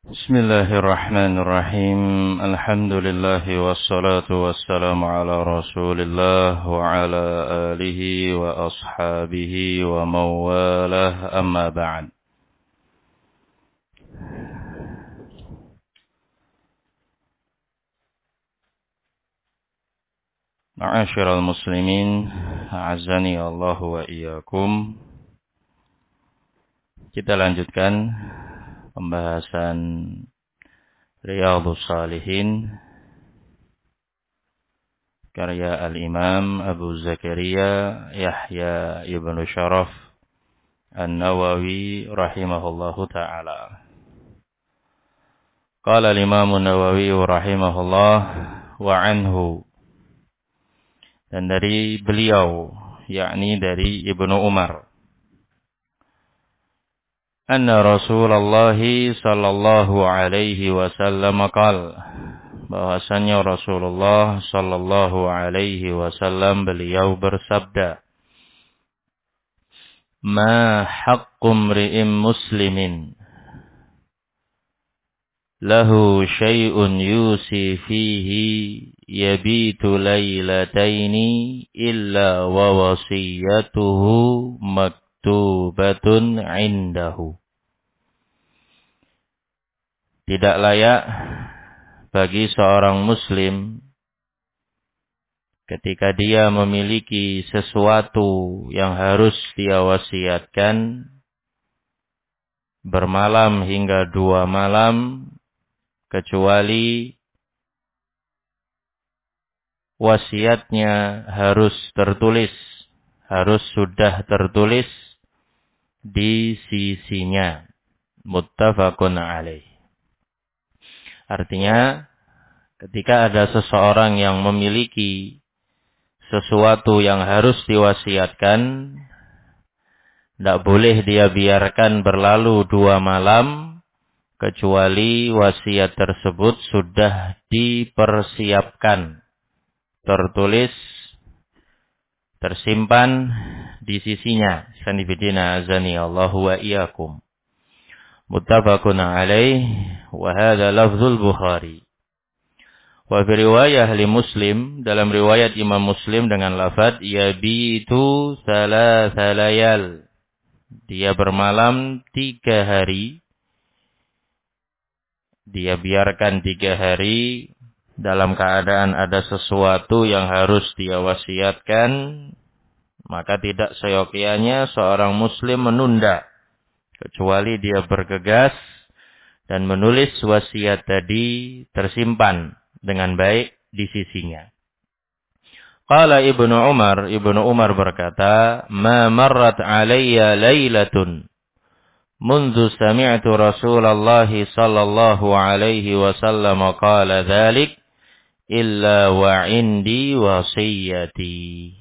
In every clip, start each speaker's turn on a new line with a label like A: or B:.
A: Bismillahirrahmanirrahim. Alhamdulillah wassalatu wassalamu ala Rasulillah wa ala alihi wa ashabihi wa mawalah, amma ba'd. Ma'asyiral muslimin, a'azzani Allah wa iyyakum. Kita lanjutkan pembahasan Riyadhus Shalihin karya Al-Imam Abu Zakaria Yahya ibn Sharaf An-Nawawi rahimahullahu ta'ala. Qala Al-Imam An-Nawawi rahimahullah wa anhu, dan dari beliau, yakni dari Ibnu Umar, anna Rasulullah sallallahu alaihi wasallam qala, bahwasanya Rasulullah sallallahu alaihi wasallam beliau bersabda, ma haqqu imri'in muslimin lahu syai'un yusi fihi yabitu lailataini illa wa wasiyatuhu maktubatun indahu. Tidak layak bagi seorang muslim ketika dia memiliki sesuatu yang harus dia wasiatkan bermalam hingga 2 malam, kecuali wasiatnya harus tertulis, harus sudah tertulis di sisinya. Muttafaqun alaih. Artinya, ketika ada seseorang yang memiliki sesuatu yang harus diwasiatkan, tidak boleh dia biarkan berlalu 2 malam, kecuali wasiat tersebut sudah dipersiapkan, tertulis, tersimpan di sisinya. Sanibidina azani Allahu wa iyyakum. Muttafaqun alaih, wa hadha lafzul Bukhari. Wa fi riwayah li Muslim, dalam riwayat Imam Muslim dengan lafaz yabitu thalatha layal, dia bermalam 3 hari. Dia biarkan 3 hari dalam keadaan ada sesuatu yang harus dia wasiatkan, maka tidak seyogyanya seorang muslim menunda, kecuali dia bergegas dan menulis wasiat tadi tersimpan dengan baik di sisinya. Qala Ibnu Umar berkata, ma marrat alayya laylatun mundu sami'tu Rasulullah sallallahu alaihi wasallam qala dzalik illa wa indi wasiyati.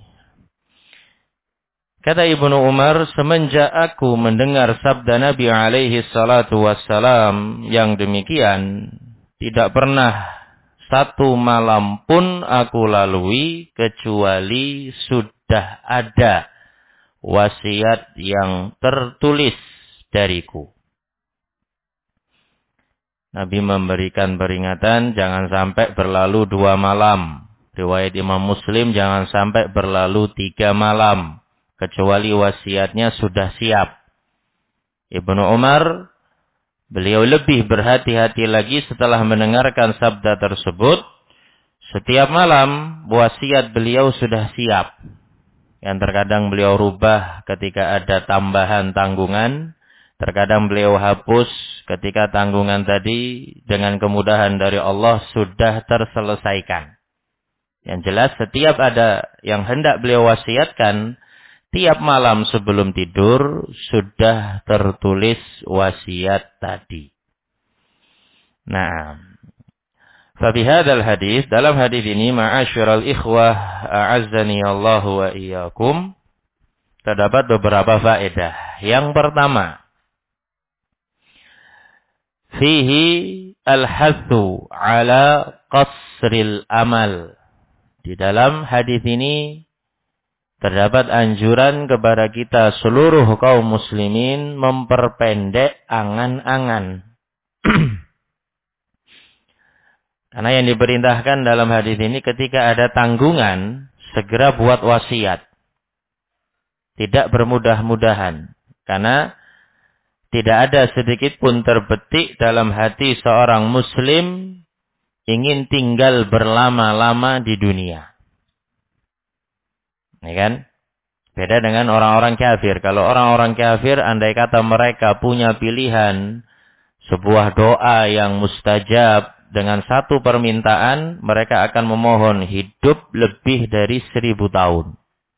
A: Kata Ibnu Umar, semenjak aku mendengar sabda Nabi alaihi salatu wassalam yang demikian, tidak pernah 1 malam pun aku lalui kecuali sudah ada wasiat yang tertulis dariku. Nabi memberikan peringatan, jangan sampai berlalu 2 malam. Riwayat Imam Muslim, jangan sampai berlalu 3 malam. Kecuali wasiatnya sudah siap. Ibnu Umar, beliau lebih berhati-hati lagi setelah mendengarkan sabda tersebut. Setiap malam, wasiat beliau sudah siap. Yang terkadang beliau rubah ketika ada tambahan tanggungan. Terkadang beliau hapus ketika tanggungan tadi dengan kemudahan dari Allah sudah terselesaikan. Yang jelas setiap ada yang hendak beliau wasiatkan, tiap malam sebelum tidur sudah tertulis wasiat tadi. Nah, fabihadzal hadis, dalam hadis ini, ma'asyiral ikhwah a'azzani Allah wa iyyakum, terdapat beberapa faedah. Yang pertama, fihi al-hathu ala qasril amal. Di dalam hadis ini terdapat anjuran kepada kita seluruh kaum muslimin memperpendek angan-angan. Karena yang diperintahkan dalam hadis ini ketika ada tanggungan, segera buat wasiat. Tidak bermudah-mudahan. Karena tidak ada sedikit pun terbetik dalam hati seorang muslim ingin tinggal berlama-lama di dunia. Ya kan? Beda dengan orang-orang kafir. Kalau orang-orang kafir, andai kata mereka punya pilihan sebuah doa yang mustajab dengan satu permintaan, mereka akan memohon hidup lebih dari 1000 tahun.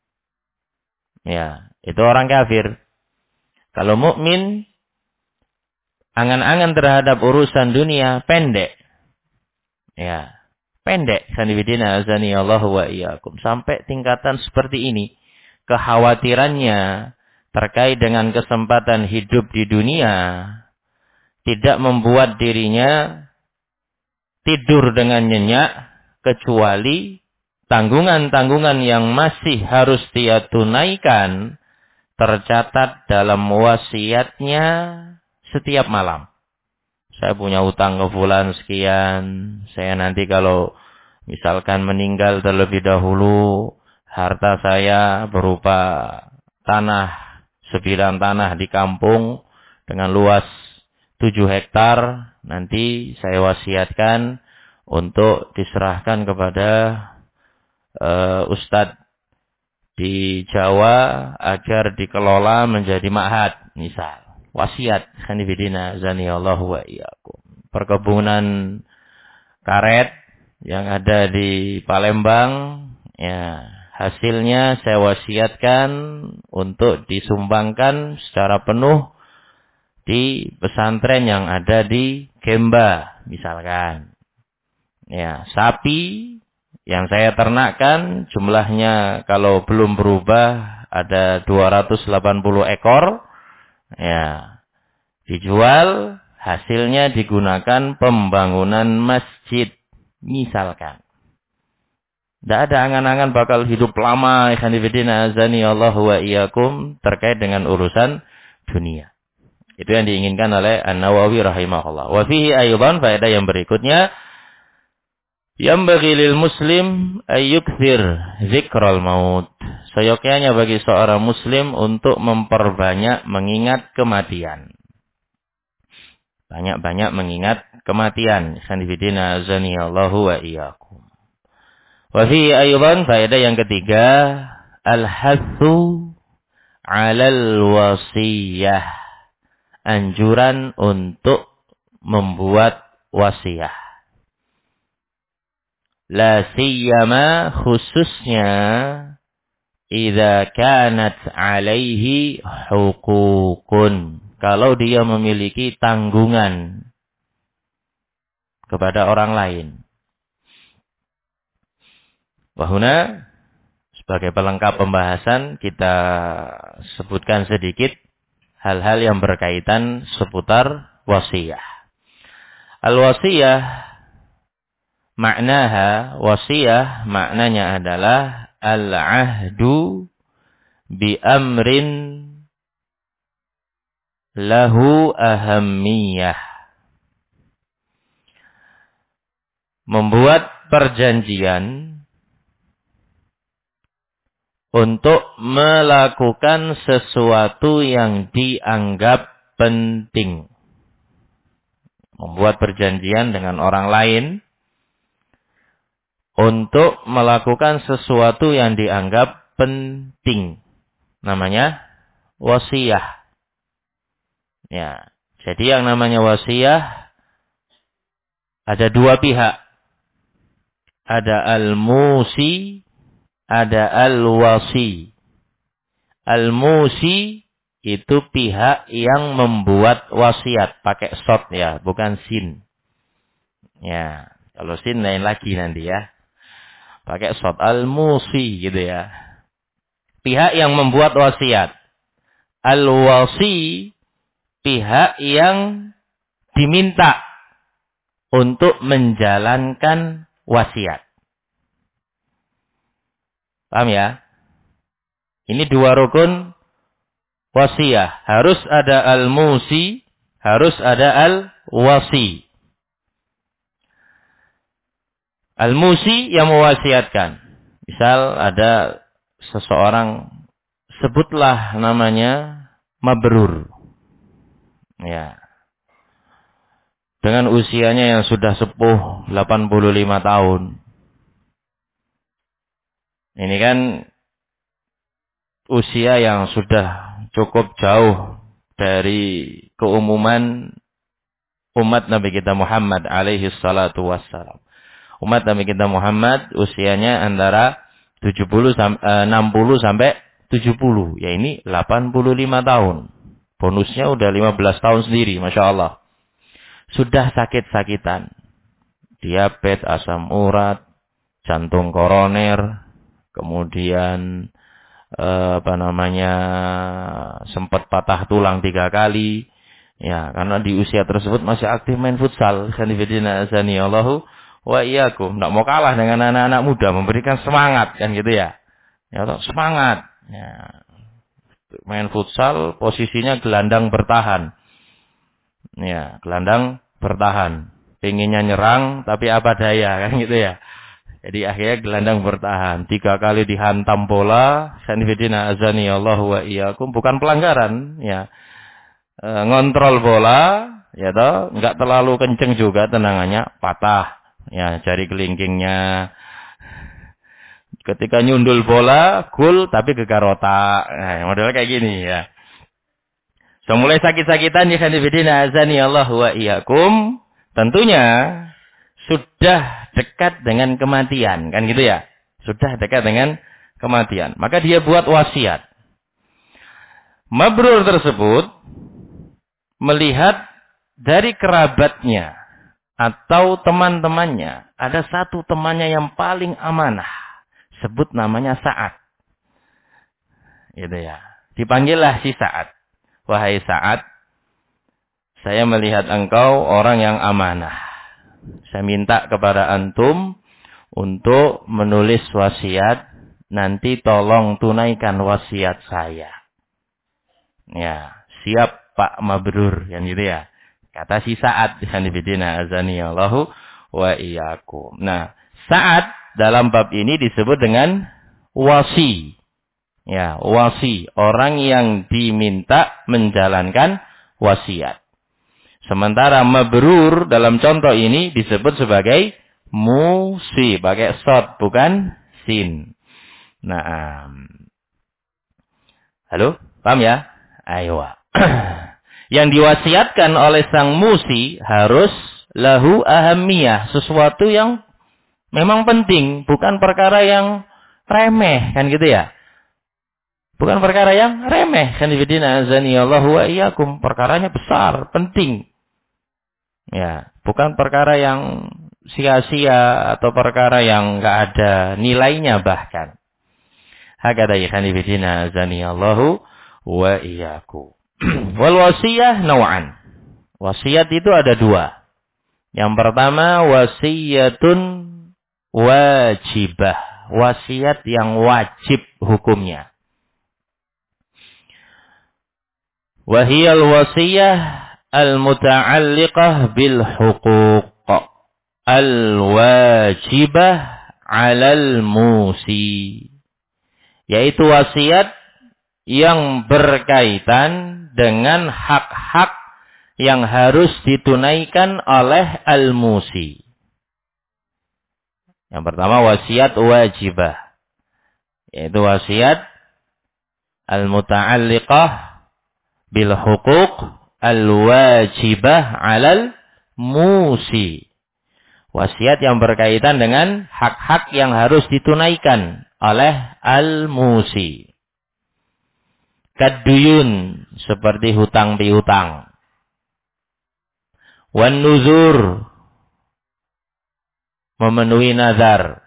A: Ya, itu orang kafir. Kalau mukmin, angan-angan terhadap urusan dunia pendek. Ya, pendek. Sanibidina azani Allah wa iyyakum. Sampai tingkatan seperti ini. Kekhawatirannya terkait dengan kesempatan hidup di dunia tidak membuat dirinya tidur dengan nyenyak, kecuali tanggungan-tanggungan yang masih harus dia tunaikan tercatat dalam wasiatnya setiap malam. Saya punya utang ke fulan sekian, saya nanti kalau misalkan meninggal terlebih dahulu, harta saya berupa tanah, sebidang tanah di kampung dengan luas 7 hektar, nanti saya wasiatkan untuk diserahkan kepada Ustadz di Jawa agar dikelola menjadi ma'had, misal. Wasiat, sanibidina zaniyallahu wa iyyakum. Perkebunan karet yang ada di Palembang, ya, hasilnya saya wasiatkan untuk disumbangkan secara penuh di pesantren yang ada di Gemba, misalkan. Ya, sapi yang saya ternakkan jumlahnya kalau belum berubah ada 280 ekor. Ya, dijual, hasilnya digunakan pembangunan masjid, misalkan. Tidak ada angan-angan bakal hidup lama, ikhwanifidina azani Allah wa iyyakum, terkait dengan urusan dunia. Itu yang diinginkan oleh An-Nawawi rahimahullah. Wa fihi aydan, faedah yang berikutnya, yambaghi lil muslim ayyukthir dzikral maut. Seyogyanya bagi seorang muslim untuk memperbanyak mengingat kematian. Banyak-banyak mengingat kematian. Sanifidina azaniyallahu wa iyyakum. Wa fihi aydan, faedah yang ketiga, al-hathu 'alal wasiyah. Anjuran untuk membuat wasiat. La siyama, khususnya idza kanat alaihi hukukun. Kalau dia memiliki tanggungan kepada orang lain. Wahuna, sebagai pelengkap pembahasan, kita sebutkan sedikit hal-hal yang berkaitan seputar wasiyah. Al-wasiyah, maknaha, wasiyah maknanya adalah al-ahdu bi amrin lahu ahammiyah. Membuat perjanjian untuk melakukan sesuatu yang dianggap penting. Membuat perjanjian dengan orang lain untuk melakukan sesuatu yang dianggap penting. Namanya wasiyah. Ya, jadi yang namanya wasiyah ada dua pihak. Ada al-musi, ada al-wasi. Al-musi itu pihak yang membuat wasiat. Pakai sod ya, bukan sin. Ya, kalau sin lain lagi nanti ya. Pakai sod, al-musi gitu ya. Pihak yang membuat wasiat. Al-wasi, pihak yang diminta untuk menjalankan wasiat. Paham ya? Ini dua rukun wasiyah. Harus ada al-musi, harus ada al-wasi. Al-musi yang mewasiatkan. Misal ada seseorang, sebutlah namanya mabrur. Ya. Dengan usianya yang sudah sepuh 85 tahun. Ini kan usia yang sudah cukup jauh dari keumuman umat Nabi kita Muhammad alaihi salatu wassalam. Umat Nabi kita Muhammad usianya antara 60 sampai 70. Ya ini 85 tahun. Bonusnya udah 15 tahun sendiri, Masya Allah. Sudah sakit-sakitan. Diabetes, asam urat, jantung koroner, kemudian sempat patah tulang 3 kali. Ya, karena di usia tersebut masih aktif main futsal. Sanifidina azanillahu wa iyyakum. Enggak mau kalah dengan anak-anak muda, memberikan semangat kan gitu ya. Ya, semangat. Ya. Main futsal posisinya gelandang bertahan. Ya, gelandang bertahan. Pengennya nyerang tapi apa daya kan gitu ya. Jadi akhirnya gelandang bertahan. 3 kali dihantam bola. Sanifidina azanillahu wa iyyakum, bukan pelanggaran ya. Ngontrol bola, ya toh, enggak terlalu kenceng juga tendangannya, patah. Ya, jari kelingkingnya. Ketika nyundul bola, gol tapi gegar otak. Nah, modelnya kayak gini ya. So, mulai sakit-sakitan ya kanifidina azani Allah wa iyyakum. Tentunya sudah dekat dengan kematian, kan gitu ya. Sudah dekat dengan kematian. Maka dia buat wasiat. Mabrur tersebut melihat dari kerabatnya atau teman-temannya, ada satu temannya yang paling amanah. Sebut namanya Sa'ad. Gitu ya. Dipanggillah si Sa'ad. Wahai Sa'ad, saya melihat engkau orang yang amanah. Saya minta kepada antum untuk menulis wasiat. Nanti tolong tunaikan wasiat saya. Ya, siap Pak Mabrur, yang gitu ya. Kata si Sa'ad, sanifidina azanillahu wa iyyakum. Nah, Sa'ad dalam bab ini disebut dengan wasi. Ya, wasi, orang yang diminta menjalankan wasiat. Sementara mabrur dalam contoh ini disebut sebagai musi, pakai sod bukan sin. Nah, halo, paham ya? Ayo. Yang diwasiatkan oleh sang musi harus lahu ahamiyah, sesuatu yang memang penting, bukan perkara yang remeh, kan gitu ya. Bukan perkara yang remeh, kan ibadina azanillahu wa iyyakum, perkaranya besar, penting. Ya, bukan perkara yang sia-sia atau perkara yang enggak ada nilainya bahkan. Hakada ikhwan ibadina azanillahu wa iyyakum. Wal wasiyah naw'an. Wasiat itu ada 2. Yang pertama wasiyatun wajibah. Wasiat yang wajib hukumnya. Wahiyal wasiyah al-muta'alliqah bil huquq al-wajibah 'alal musi. Yaitu wasiat yang berkaitan dengan hak-hak yang harus ditunaikan oleh al-musi. Yang pertama wasiat wajibah. Yaitu wasiat al-muta'alliqah bil huquq al-wajibah 'alal musi. Wasiat yang berkaitan dengan hak-hak yang harus ditunaikan oleh al-musi. Kaduyun, seperti hutang piutang. Wan nuzur, memenuhi nazar.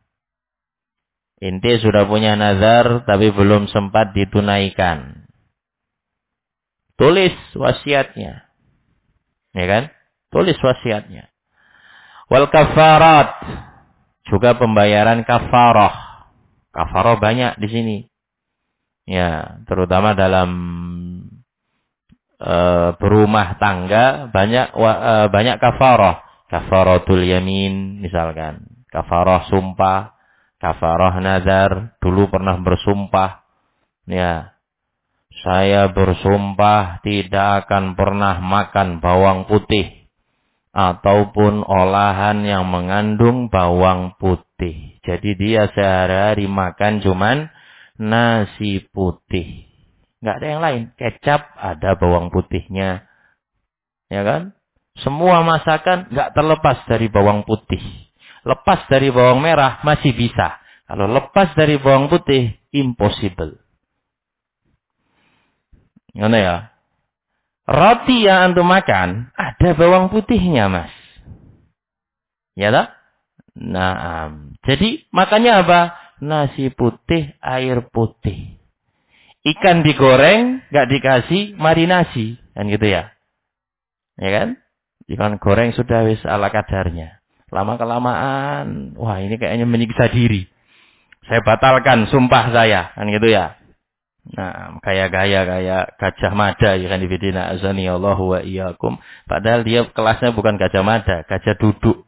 A: Inti sudah punya nazar tapi belum sempat ditunaikan. Tulis wasiatnya. Ya kan? Tulis wasiatnya. Wal kafarat, juga pembayaran kafarah. Kafarah banyak di sini. Ya, terutama dalam berumah tangga banyak kafarah. Kafaratul yamin misalkan. Kafarah sumpah, kafarah nazar. Dulu pernah bersumpah, ya, saya bersumpah tidak akan pernah makan bawang putih ataupun olahan yang mengandung bawang putih. Jadi dia sehari-hari makan cuman nasi putih. Nggak ada yang lain. Kecap ada bawang putihnya. Ya kan? Semua masakan nggak terlepas dari bawang putih. Lepas dari bawang merah masih bisa. Kalau lepas dari bawang putih, impossible. Gimana ya? Roti yang antum makan, ada bawang putihnya, Mas. Ya tak? Nah, jadi makannya apa? Nasi putih, air putih. Ikan digoreng, nggak dikasih marinasi. Kan gitu ya? Ya kan? Ikan goreng sudah wis ala kadarnya. Lama-kelamaan, wah ini kayaknya menyiksa diri. Saya batalkan sumpah saya. Kan gitu ya? Nah, kayak Gajah Mada ya kan ibidina azani Allahu wa iyyakum. Padahal dia kelasnya bukan Gajah Mada, gajah duduk.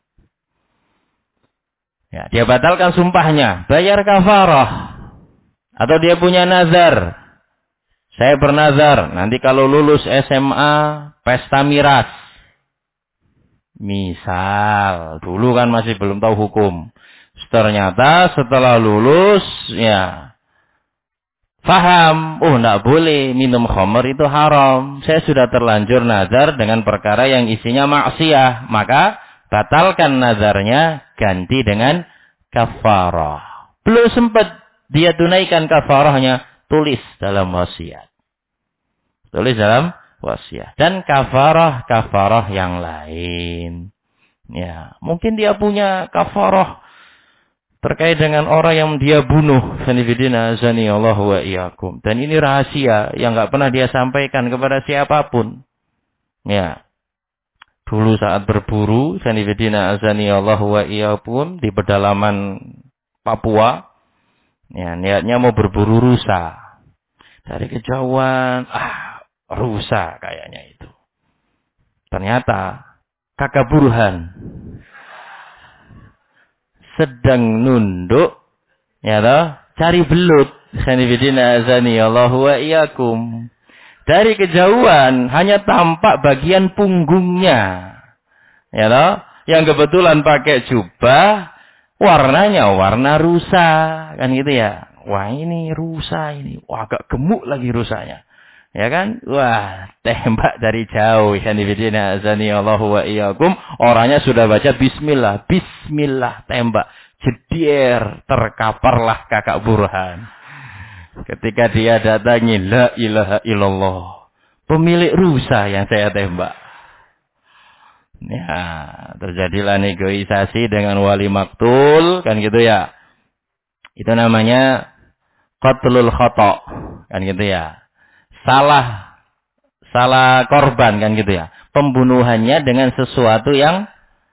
A: Ya, dia batalkan sumpahnya, bayar kafarah. Atau dia punya nazar. Saya bernazar, nanti kalau lulus SMA, pesta miras. Misal, dulu kan masih belum tahu hukum. Ternyata setelah lulus, ya, faham, enggak boleh minum khamr itu haram. Saya sudah terlanjur nazar dengan perkara yang isinya maksiyah. Maka batalkan nazarnya, ganti dengan kafarah. Belum sempat dia tunaikan kafarahnya, tulis dalam wasiat. Tulis dalam wasiat. Dan kafarah yang lain. Ya, mungkin dia punya kafarah terkait dengan orang yang dia bunuh. Sanifidina azani Allah wa iyyakum. Dan ini rahasia yang enggak pernah dia sampaikan kepada siapapun. Ya. Dulu saat berburu, sanifidina azani Allah wa iyyakum, di pedalaman Papua, ya, niatnya mau berburu rusa. Dari kejauhan, rusa kayaknya itu. Ternyata kakak Burhan sedang nunduk, ya toh, cari belut. Sanifidina azani Allahu wa iyyakum. Dari kejauhan hanya tampak bagian punggungnya. Ya toh, yang kebetulan pakai jubah, warnanya warna rusa, kan gitu ya. Wah, ini rusa ini. Wah, agak gemuk lagi rusanya. Ya kan? Wah, tembak dari jauh. Sanifidina azani Allahu wa iyyakum. Orangnya sudah baca bismillah. Bismillah, tembak. Jedier, terkaparlah kakak Burhan. Ketika dia datangi, la ilaha illallah. Pemilik rusa yang saya tembak. Ya, terjadilah negosiasi dengan wali maktul. Kan gitu ya. Itu namanya qatlul khata'. Kan gitu ya. Salah korban kan gitu ya. Pembunuhannya dengan sesuatu yang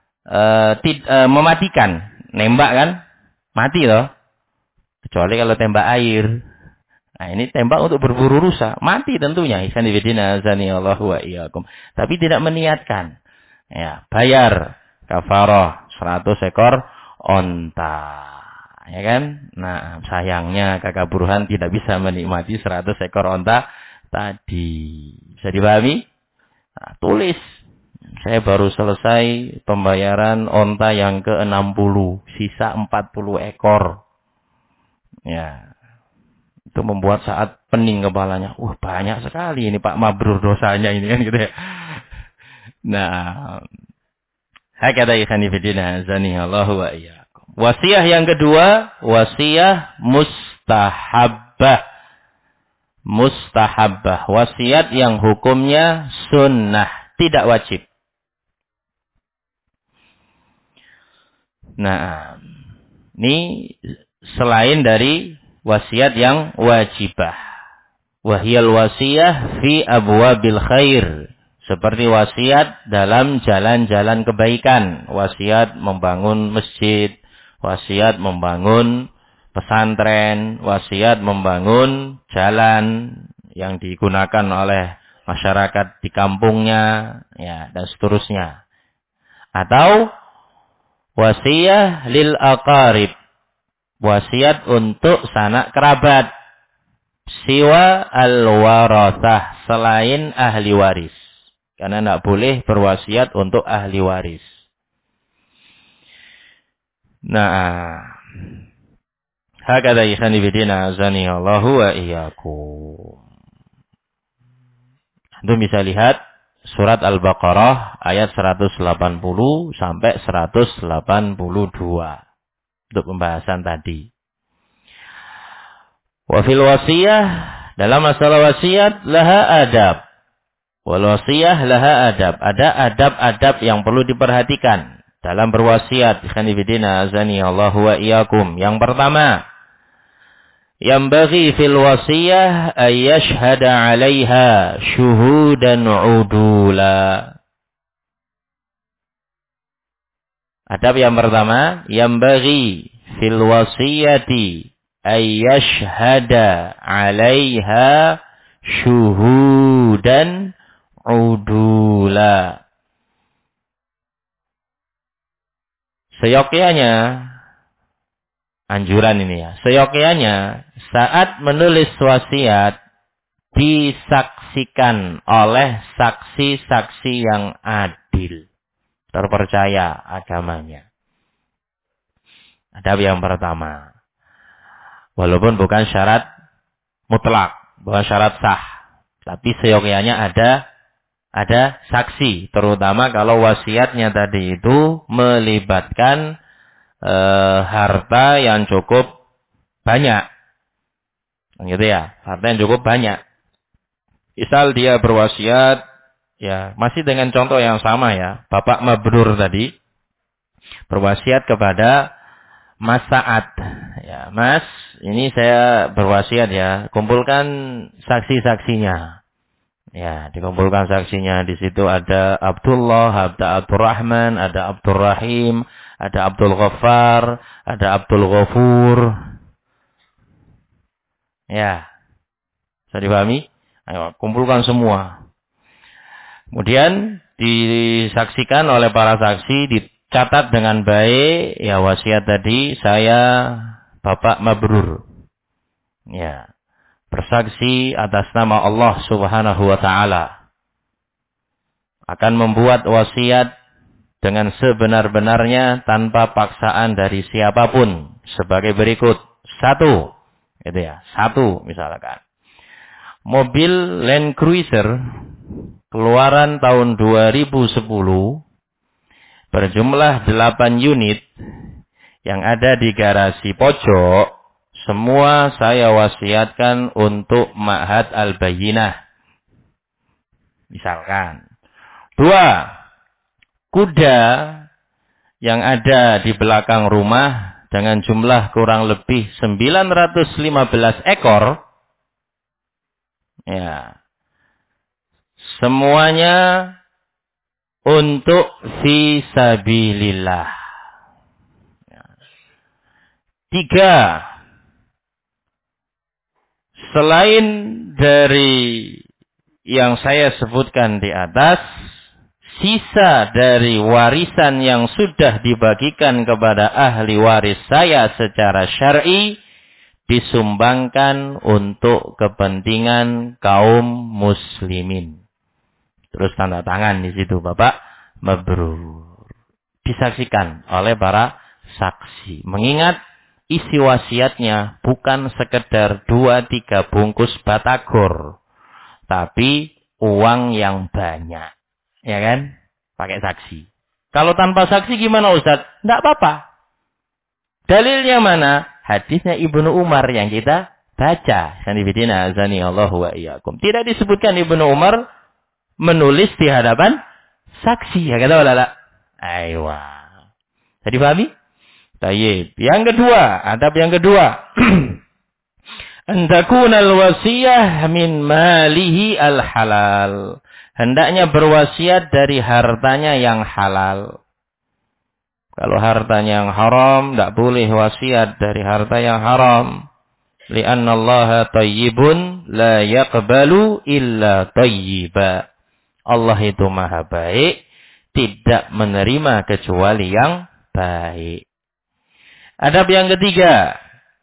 A: mematikan. Nembak kan? Mati loh. Kecuali kalau tembak air. Nah, ini tembak untuk berburu rusa. Mati tentunya. Isanifidina azani Allahu wa iyyakum. Tapi tidak meniatkan. Ya, bayar kafarah 100 ekor onta. Ya kan? Nah, sayangnya kakak Burhan tidak bisa menikmati 100 ekor onta tadi. Bisa dipahami? Nah, tulis. Saya baru selesai pembayaran onta yang ke-60. Sisa 40 ekor. Ya. Itu membuat saat pening kepalanya. Banyak sekali ini Pak Mabrur dosanya ini kan gitu ya. Nah. Hakata ikhwanifidina azani Allahu wa iyyakum. Wasiah yang kedua. Wasiah mustahabbah. Mustahabbah. Wasiat yang hukumnya sunnah. Tidak wajib. Nah, ini selain dari wasiat yang wajibah. Wahyal wasiyah fi abwabil khair. Seperti wasiat dalam jalan-jalan kebaikan. Wasiat membangun masjid. Wasiat membangun pesantren. Wasiat membangun jalan yang digunakan oleh masyarakat di kampungnya. Ya, dan seterusnya. Atau Wasiyah lil aqarib. Wasiat untuk sanak kerabat. Siwa al-warathah. Selain ahli waris. Karena tidak boleh berwasiat untuk ahli waris. Nah. Hakadha ikhani bidina azani Allahu wa iyyakum. Anda bisa lihat surat Al-Baqarah ayat 180 sampai 182. Untuk pembahasan tadi. Wa fil wasiyah, dalam masalah wasiat laha adab. Wal wasiyah laha adab. Ada adab-adab yang perlu diperhatikan dalam berwasiat. Ikhwani fillah azani Allahu wa iyyakum. Yang pertama, yambaghi fil wasiyah ay yashhada 'alaiha syuhudan 'udula. Adab yang pertama, yambaghi fil wasiyati ay yashhada 'alaiha syuhudan 'udula. Seyogyanya, anjuran ini ya, seyogyanya saat menulis wasiat disaksikan oleh saksi-saksi yang adil. Terpercaya agamanya. Adab yang pertama. Walaupun bukan syarat mutlak, bukan syarat sah. Tapi seyogyanya ada saksi. Terutama kalau wasiatnya tadi itu melibatkan harta yang cukup banyak. Gitu ya, harta yang cukup banyak. Misal dia berwasiat, ya, masih dengan contoh yang sama ya. Bapak Mabrur tadi berwasiat kepada Mas Sa'ad. Ya, Mas, ini saya berwasiat ya, kumpulkan saksi-saksinya. Ya, dikumpulkan saksinya. Di situ ada Abdullah, ada Abdurrahman, ada Abdurrahim, ada Abdul Ghaffar, ada Abdul Ghafur. Ya. Bisa dipahami? Ayo, kumpulkan semua. Kemudian disaksikan oleh para saksi, dicatat dengan baik, ya wasiat tadi, saya Bapak Mabrur. Ya. Bersaksi atas nama Allah Subhanahu wa Ta'ala. Akan membuat wasiat dengan sebenar-benarnya tanpa paksaan dari siapapun. Sebagai berikut. 1. Gitu ya. 1 misalkan. Mobil Land Cruiser keluaran tahun 2010 berjumlah 8 unit yang ada di garasi pojok, semua saya wasiatkan untuk Ma'had Al-Bayyinah. Misalkan. 2. Kuda yang ada di belakang rumah dengan jumlah kurang lebih 915 ekor. Ya. Semuanya untuk fi sabilillah. 3. Selain dari yang saya sebutkan di atas, sisa dari warisan yang sudah dibagikan kepada ahli waris saya secara syar'i disumbangkan untuk kepentingan kaum muslimin. Terus tanda tangan di situ Bapak Mabrur. Disaksikan oleh para saksi. Mengingat isi wasiatnya bukan sekedar 2-3 bungkus batagor. Tapi uang yang banyak. Ya kan? Pakai saksi. Kalau tanpa saksi gimana Ustaz? Tidak apa-apa. Dalilnya mana? Hadisnya Ibnu Umar yang kita baca. Sanibidina azani Allahu wa iyyakum. Tidak disebutkan Ibnu Umar menulis di hadapan saksi. Ya kata walala. Aywa. Jadi pahami? Tayyib. Yang kedua, adab yang kedua. Antakunal wasiyah min malihi al-halal. Hendaknya berwasiat dari hartanya yang halal. Kalau hartanya yang haram, tidak boleh wasiat dari harta yang haram. Lianna Allah tayyibun la yaqbalu illa tayyiba. Allah itu maha baik, tidak menerima kecuali yang baik. Adab yang ketiga,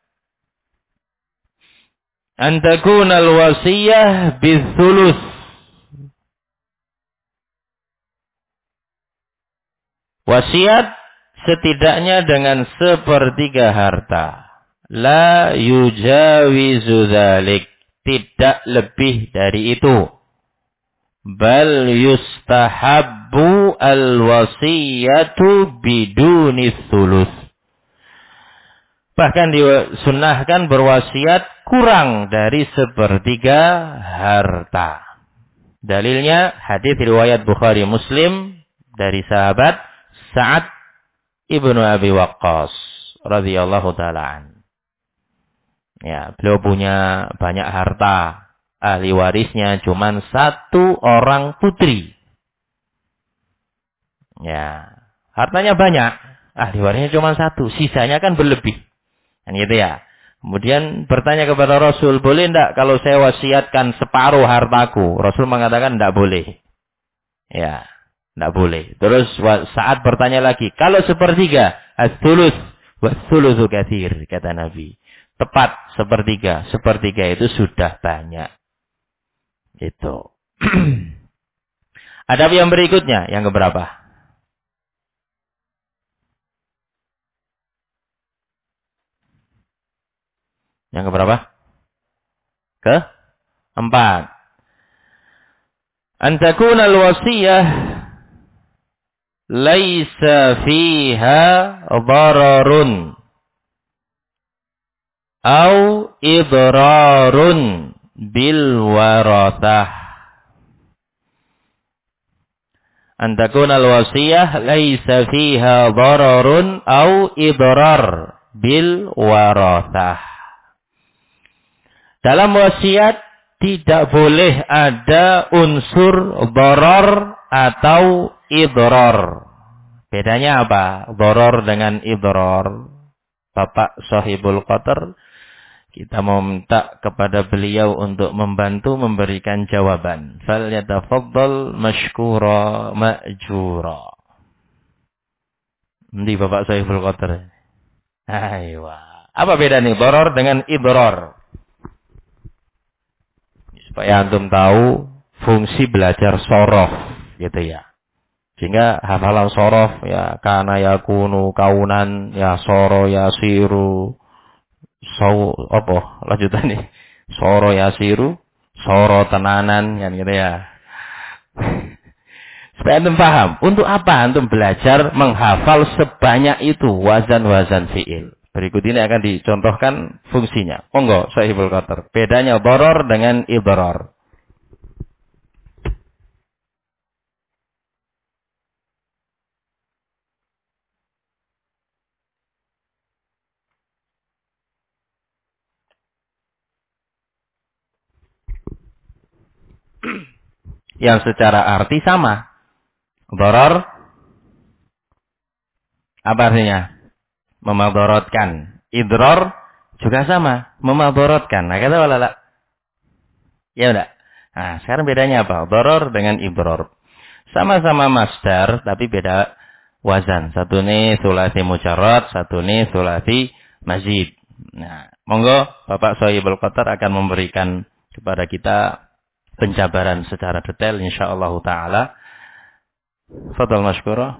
A: an takunal wasiyah bithuluts. Wasiat setidaknya dengan sepertiga harta. La yujawizu dzalik, tidak lebih dari itu. Bal yustahabbu al-wasiyatu biduni thuluts. Bahkan disunnahkan berwasiat kurang dari sepertiga harta. Dalilnya hadis riwayat Bukhari Muslim dari sahabat Sa'ad ibnu Abi Waqqas radhiyallahu taala an. Ya, beliau punya banyak harta. Ahli warisnya cuma satu orang putri. Ya, hartanya banyak. Ahli warisnya cuma satu. Sisanya kan berlebih. Kan gitu ya. Kemudian bertanya kepada Rasul, boleh enggak kalau saya wasiatkan separuh hartaku? Rasul mengatakan enggak boleh. Ya, enggak boleh. Terus saat bertanya lagi, kalau sepertiga, as-thuluts was-thulutsu katsir, kata Nabi. Tepat sepertiga. Sepertiga itu sudah banyak. Itu. Adab yang berikutnya, yang keberapa? Yang keberapa? Keempat. An takuna al-wasiyah laisa fiha dararun au idrarun bil warathah. An takuna al-wasiyah laisa fiha dararun au idrar bil warathah. Dalam wasiat tidak boleh ada unsur darar atau idrar. Bedanya apa? Darar dengan idrar. Bapak Sahibul Qatar, kita mau minta kepada beliau untuk membantu memberikan jawaban. Fal yatafaddal mashkura ma'jura. Ini Bapak Sahibul Qatar. Aywa. Apa beda nih darar dengan idrar? Supaya antum tahu fungsi belajar sorof, gitu ya. Sehingga hafalan sorof, ya kana yakunu kaunan, ya soro yasiru, apa lanjutannya? Soro yasiru, soro tenanan, kan gitu ya. Supaya antum paham, untuk apa antum belajar menghafal sebanyak itu wazan-wazan fi'il. Berikut ini akan dicontohkan fungsinya. Monggo, Sahibul Qatar. Bedanya darar dengan idrar. Yang secara arti sama. Darar, apa artinya? Memadaratkan. Idrar juga sama. Memadaratkan. Nah, kata wala. Ya udah. Nah, sekarang bedanya apa? Darar dengan idrar. Sama-sama masdar, tapi beda wazan. Satu ini sulasi mujarrad, satu ini sulasi mazid. Nah, monggo Bapak Sahibul Qatar akan memberikan kepada kita penjabaran secara detail insyaallah taala. Fadhal masykurah.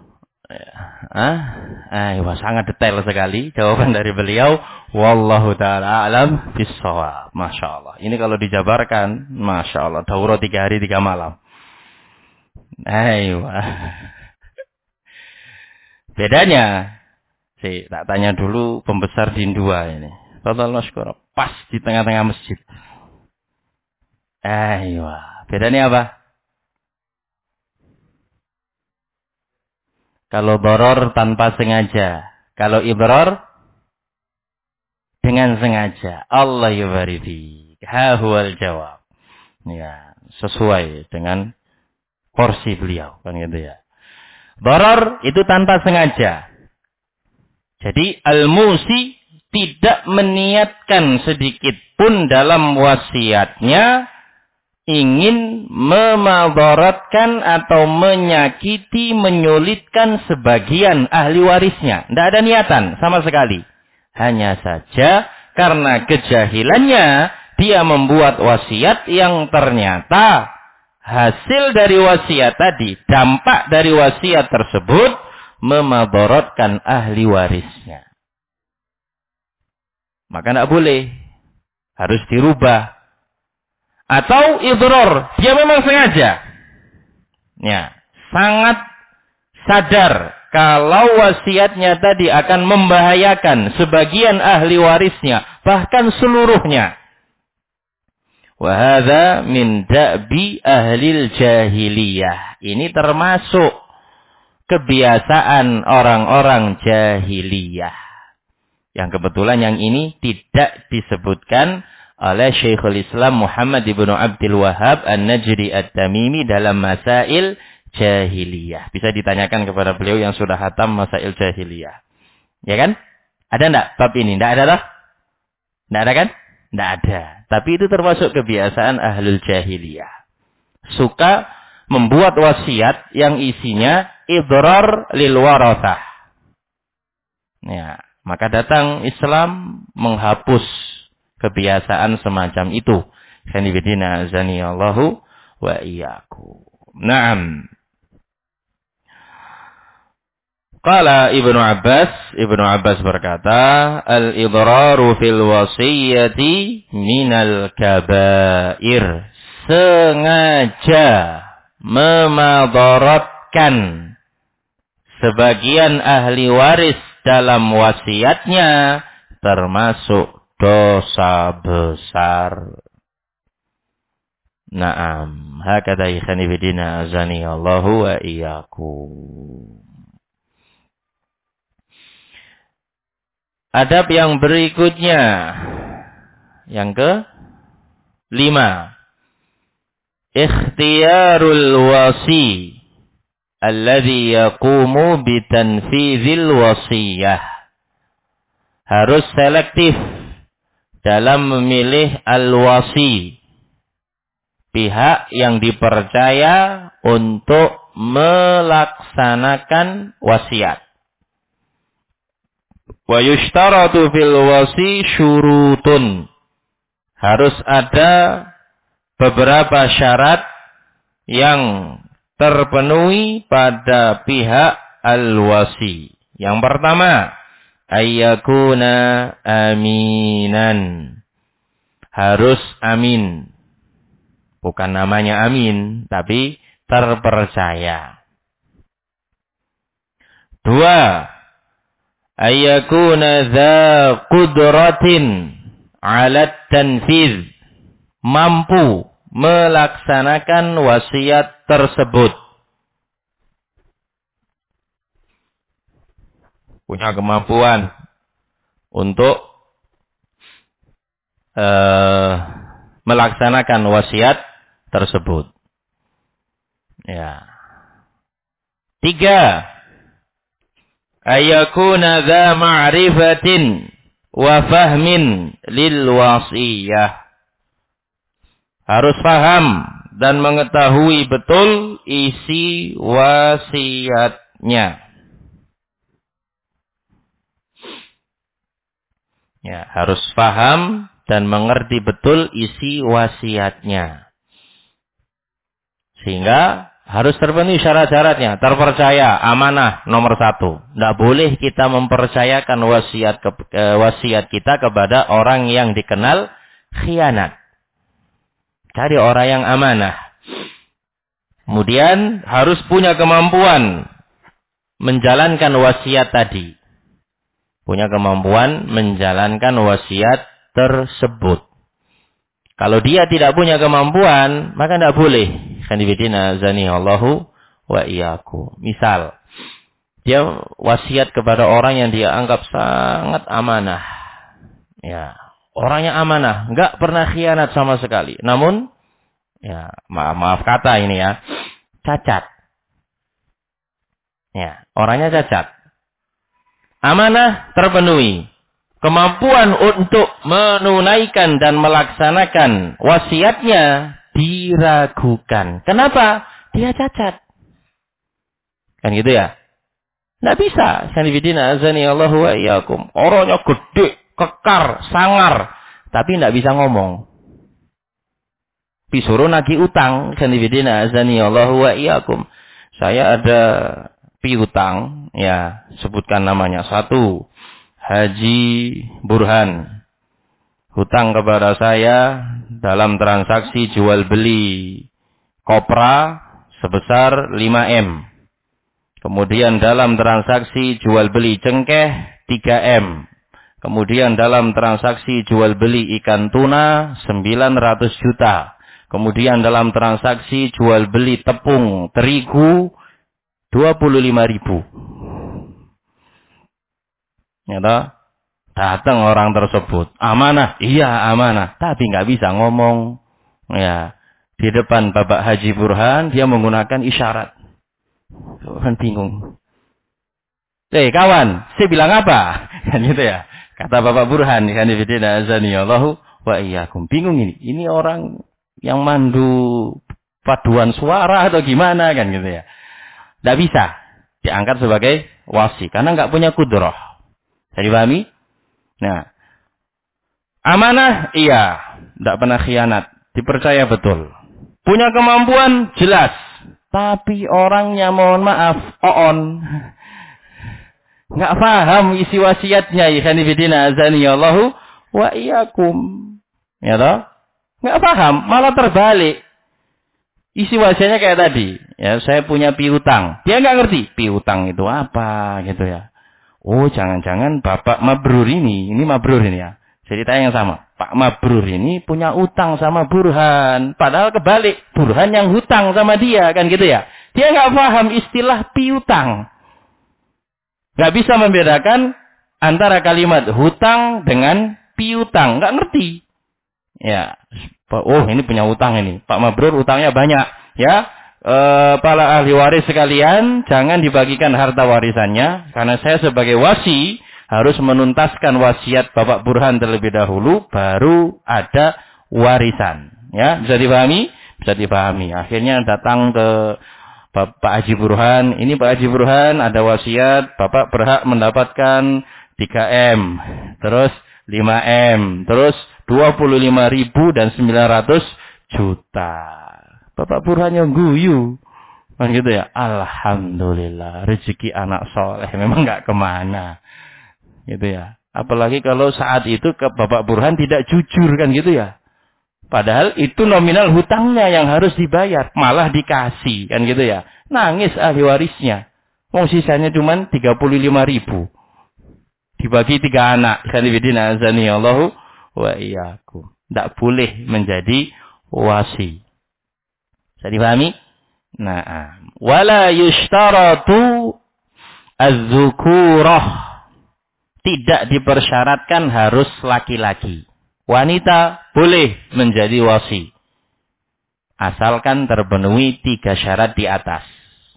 A: Sangat detail sekali jawaban dari beliau. Wallahu taala alam bissawab. Masyaallah. Ini kalau dijabarkan, masyaallah, daurah 3 hari 3 malam. Bedanya, tak tanya dulu pembesar di Indua ini. Fadhal masykurah. Pas di tengah-tengah masjid. Bedanya apa? Kalau darar tanpa sengaja. Kalau idrar dengan sengaja. Allah yubariki. Ha huwal jawab. Ya, sesuai dengan porsi beliau. Kan gitu ya. Darar itu tanpa sengaja. Jadi al-musi tidak meniatkan sedikit pun dalam wasiatnya ingin memadaratkan atau menyakiti, menyulitkan sebagian ahli warisnya. Tidak ada niatan sama sekali. Hanya saja karena kejahilannya, dia membuat wasiat yang ternyata hasil dari wasiat tadi, dampak dari wasiat tersebut, memadaratkan ahli warisnya. Maka tidak boleh. Harus dirubah. Atau idror, dia memang sengaja. Ya, sangat sadar kalau wasiatnya tadi akan membahayakan sebagian ahli warisnya, bahkan seluruhnya. Wa hadza min da'bi ahlil jahiliyah. Ini termasuk kebiasaan orang-orang jahiliyah. Yang kebetulan yang ini tidak disebutkan oleh Syekhul Islam Muhammad ibn Abdul Wahhab An-Najdi At-Tamimi dalam Masail Jahiliyah. Bisa ditanyakan kepada beliau yang sudah khatam Masail Jahiliyah. Ya kan? Ada enggak bab ini? Enggak ada lah? Enggak ada kan? Enggak ada. Tapi itu termasuk kebiasaan ahlul jahiliyah. Suka membuat wasiat yang isinya idrar lil warathah. Ya, maka datang Islam menghapus kebiasaan semacam itu. Khanifidina azaniyallahu wa iyyakum. Naam. Qala Ibnu Abbas berkata, al-idraru fil wasiyyati minal kabair. Sengaja memadaratkan sebagian ahli waris dalam wasiatnya termasuk dosa besar. Naam, hakadha ikhwani fillah azani Allahu wa iyyakum. Adab yang berikutnya, yang ke-5, ikhtiyarul wasi alladhi yaqumu bitanfidhil wasiyah. Harus selektif dalam memilih al-wasi, pihak yang dipercaya untuk melaksanakan wasiat. Wa yushtaratu fil wasi syurutun. Harus ada beberapa syarat yang terpenuhi pada pihak al-wasi. Yang pertama, ayyakuna aminan. Harus amin. Bukan namanya amin, tapi terpercaya. 2, ayyakuna dha qudratin ala tanfidh. Mampu melaksanakan wasiat tersebut. Punya kemampuan untuk melaksanakan wasiat tersebut. Ya. 3, ayyakuna dha ma'rifatin wa fahmin lil wasiyah. Harus paham dan mengetahui betul isi wasiatnya. Ya, harus paham dan mengerti betul isi wasiatnya. Sehingga harus terpenuhi syarat-syaratnya. Terpercaya, amanah nomor 1. Tidak boleh kita mempercayakan wasiat kita kepada orang yang dikenal khianat. Cari orang yang amanah. Kemudian harus punya kemampuan menjalankan wasiat tadi. Punya kemampuan menjalankan wasiat tersebut. Kalau dia tidak punya kemampuan, maka tidak boleh. Khanifidina azani Allahu wa iyyakum. Misal, dia wasiat kepada orang yang dia anggap sangat amanah. Ya, orangnya amanah, enggak pernah khianat sama sekali. Namun, ya, maaf kata ini ya, cacat. Ya, orangnya cacat. Amanah terpenuhi. Kemampuan untuk menunaikan dan melaksanakan wasiatnya diragukan. Kenapa? Dia cacat. Kan gitu ya? Nggak bisa. Sanifidina azani Allahu wa iyyakum. Orangnya gede, kekar, sangar. Tapi nggak bisa ngomong. Disuruh nagih utang. Sanifidina azani Allahu wa iyyakum. Saya ada piutang. Ya, sebutkan namanya. 1. Haji Burhan. Hutang kepada saya dalam transaksi jual beli kopra sebesar 5M. Kemudian dalam transaksi jual beli cengkeh 3M. Kemudian dalam transaksi jual beli ikan tuna 900 juta. Kemudian dalam transaksi jual beli tepung terigu 25.000. Ya toh? Datang orang tersebut. Amanah? Iya amanah. Tapi nggak bisa ngomong. Ya. Di depan Bapak Haji Burhan dia menggunakan isyarat. Kan bingung. Kawan, saya bilang apa? Kan gitu ya. Kata Bapak Burhan, kan ibadina azani Allahu wa iyyakum. Bingung ini. Ini orang yang mandu paduan suara atau gimana kan gitu ya. Tidak bisa diangkat sebagai wasi karena nggak punya kudrah. Jadi pahami? Nah, amanah iya, tidak pernah khianat, dipercaya betul. Punya kemampuan jelas. Tapi orangnya mohon maaf, oon. Nggak paham isi wasiatnya. Ikhwanifidina azani Allahu wa iyyakum. Ya toh? Nggak paham, malah terbalik. Isi wasiatnya kayak tadi. Ya, saya punya piutang. Dia nggak ngerti. Piutang itu apa gitu ya. Oh, jangan-jangan Bapak Mabrur ini Mabrur ini ya. Ceritanya yang sama. Pak Mabrur ini punya utang sama Burhan. Padahal kebalik. Burhan yang hutang sama dia. Kan gitu ya. Dia nggak paham istilah piutang. Nggak bisa membedakan antara kalimat hutang dengan piutang. Nggak ngerti. Ya. Oh, ini punya utang ini. Pak Mabrur utangnya banyak. Ya. Para ahli waris sekalian, jangan dibagikan harta warisannya. Karena saya sebagai wasi harus menuntaskan wasiat Bapak Burhan terlebih dahulu, baru ada warisan. Ya, bisa dipahami? Bisa dipahami. Akhirnya datang ke Pak Haji Burhan. Ini Pak Haji Burhan ada wasiat, Bapak berhak mendapatkan 3M, terus 5M, terus 25.000 dan 900 juta. Bapak Burhan yang guyu. Kan gitu ya. Alhamdulillah. Rezeki anak soleh. Memang nggak kemana. Gitu ya. Apalagi kalau saat itu ke Bapak Burhan tidak jujur. Kan gitu ya. Padahal itu nominal hutangnya yang harus dibayar. Malah dikasih. Kan gitu ya. Nangis ahli warisnya. Mau sisanya cuma 35.000. Dibagi 3 anak. Sanibidina azani Allahu wa iyyakum. Tidak boleh menjadi wasi. Bisa dipahami? Nah, wala yushtaratu az-zukurah. Tidak dipersyaratkan harus laki-laki. Wanita boleh menjadi wasi. Asalkan terpenuhi 3 syarat di atas.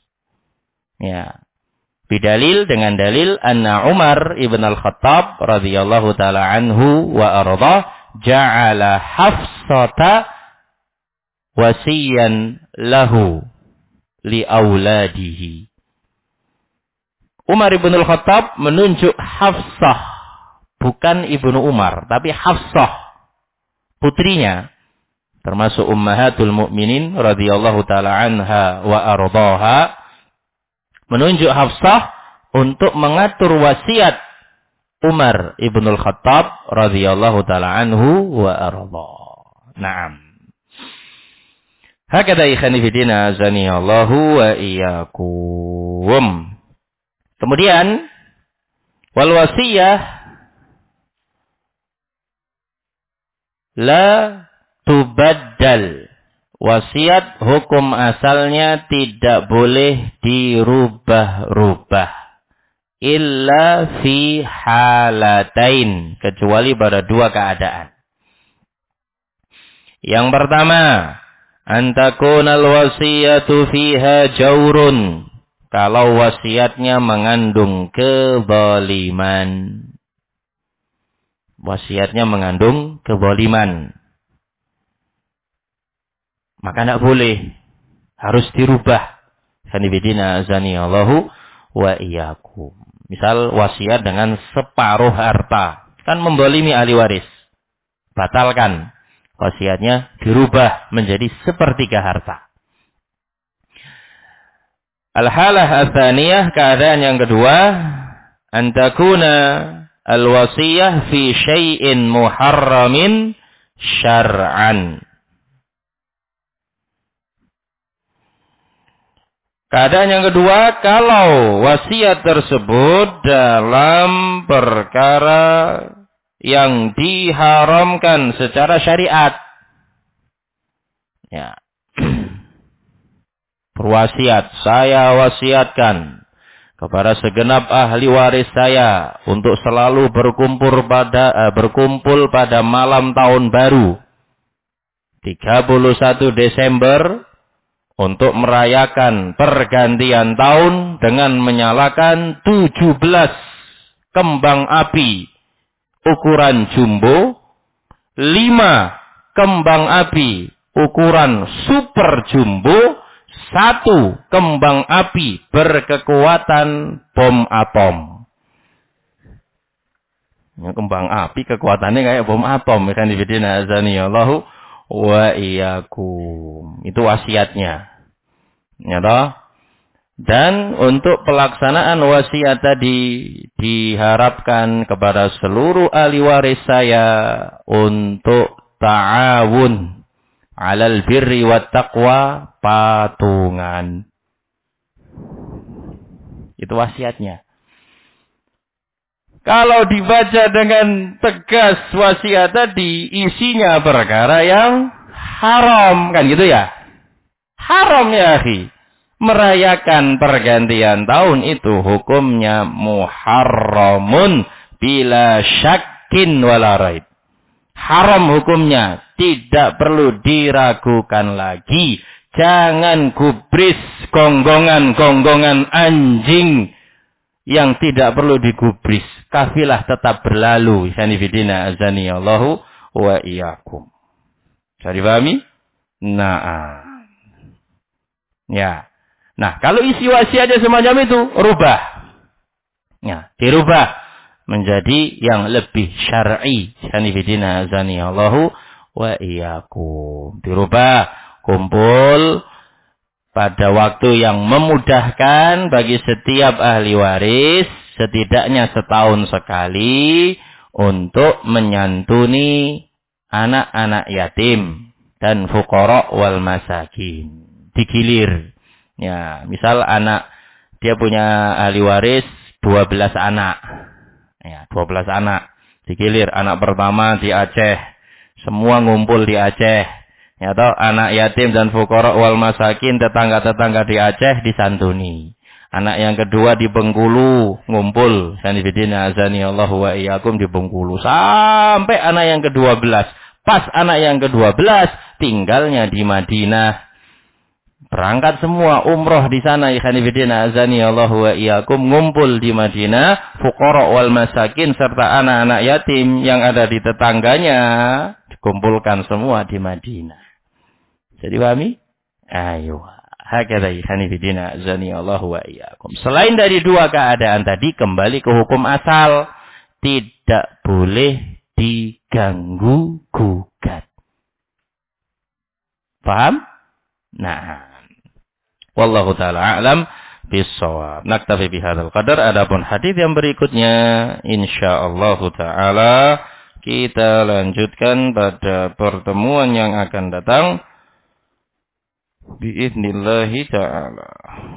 A: Ya. Bidalil dengan dalil anna Umar ibn al-Khattab radhiyallahu taala anhu wa arda ja'ala Hafsata wasiyan lahu li auladihi. Umar ibn al-Khattab menunjuk Hafsah, bukan Ibnu Umar, tapi Hafsah, putrinya, termasuk ummahatul mukminin radhiyallahu taala anha wa ardaha, menunjuk Hafsah untuk mengatur wasiat Umar ibn al-Khattab radhiyallahu taala anhu wa arda. Naam. Hakada ikhani fidina azani Allahu wa iyyakum. Kemudian wal wasiyah la tubaddal. Wasiat hukum asalnya tidak boleh dirubah-rubah. Illa fi halatain. Kecuali pada 2 keadaan. Yang pertama, antakunal wasiyatu fiha jaurun. Kalau wasiatnya mengandung kezaliman. Wasiatnya mengandung kezaliman. maka tidak boleh. Harus dirubah. Sanibidina azani Allahu wa iyyakum. Misal wasiat dengan separuh harta. Kan membolimi ahli waris. Batalkan. Wasiatnya dirubah menjadi sepertiga harta. Al-halah ats-tsaniyah, keadaan yang kedua, antakuna al-wasiyah fi syai'in muharramin syar'an. Keadaan yang kedua, kalau wasiat tersebut dalam perkara yang diharamkan secara syariat. Ya. Berwasiat, saya wasiatkan kepada segenap ahli waris saya untuk selalu berkumpul pada malam tahun baru 31 Desember untuk merayakan pergantian tahun dengan menyalakan 17 kembang api ukuran jumbo, 5 kembang api ukuran super jumbo, 1 kembang api berkekuatan bom atom. Kembang api kekuatannya kayak bom atom. Kan dibidina azani Allahu wa iyyakum. Itu wasiatnya. Ya toh? Dan untuk pelaksanaan wasiat tadi diharapkan kepada seluruh ahli waris saya untuk ta'awun 'alal birri wat taqwa, patungan. Itu wasiatnya. Kalau dibaca dengan tegas wasiat tadi, isinya perkara yang haram, kan gitu ya? Haram ya akhi. Merayakan pergantian tahun itu hukumnya muharramun bila syakkin wala raib. Haram hukumnya, tidak perlu diragukan lagi. Jangan gubris gonggongan anjing yang tidak perlu digubris. Kafilah tetap berlalu. Sanifidina azani Allahu wa iyyakum. Bisa dipahami? Nah. Ya. Nah, kalau isi wasiatnya semacam itu, rubah. Ya, dirubah menjadi yang lebih syar'i. Sanifidina azani Allahu wa iyyakum. Dirubah, kumpul pada waktu yang memudahkan bagi setiap ahli waris, setidaknya setahun sekali, untuk menyantuni anak-anak yatim dan fuqara wal masakin. Digilir. Ya, misal dia punya ahli waris 12 anak. Ya, 12 anak. Digilir. Anak pertama di Aceh. Semua ngumpul di Aceh. Ya toh, anak yatim dan fuqara wal masakin, tetangga-tetangga di Aceh disantuni. Anak yang kedua di Bengkulu ngumpul. Sanifidina azani Allahu wa iyyakum di Bengkulu. Sampai anak yang ke-12. Pas anak yang ke-12 tinggalnya di Madinah. Berangkat semua umroh di sana, ikhwanifidina azani Allahu wa iyyakum, ngumpul di Madinah, fuqara wal masakin serta anak-anak yatim yang ada di tetangganya dikumpulkan semua di Madinah. Jadi pahami? Ayo, hakadha ikhwanifidina azani Allahu wa iyyakum. Selain dari dua keadaan tadi, kembali ke hukum asal, tidak boleh diganggu gugat. Paham? Nah, wallahu ta'ala a'lam bis-shawab. Naktafi bihadzal qadar. Adapun hadis yang berikutnya insyaallah taala kita lanjutkan pada pertemuan yang akan datang biiznillah taala.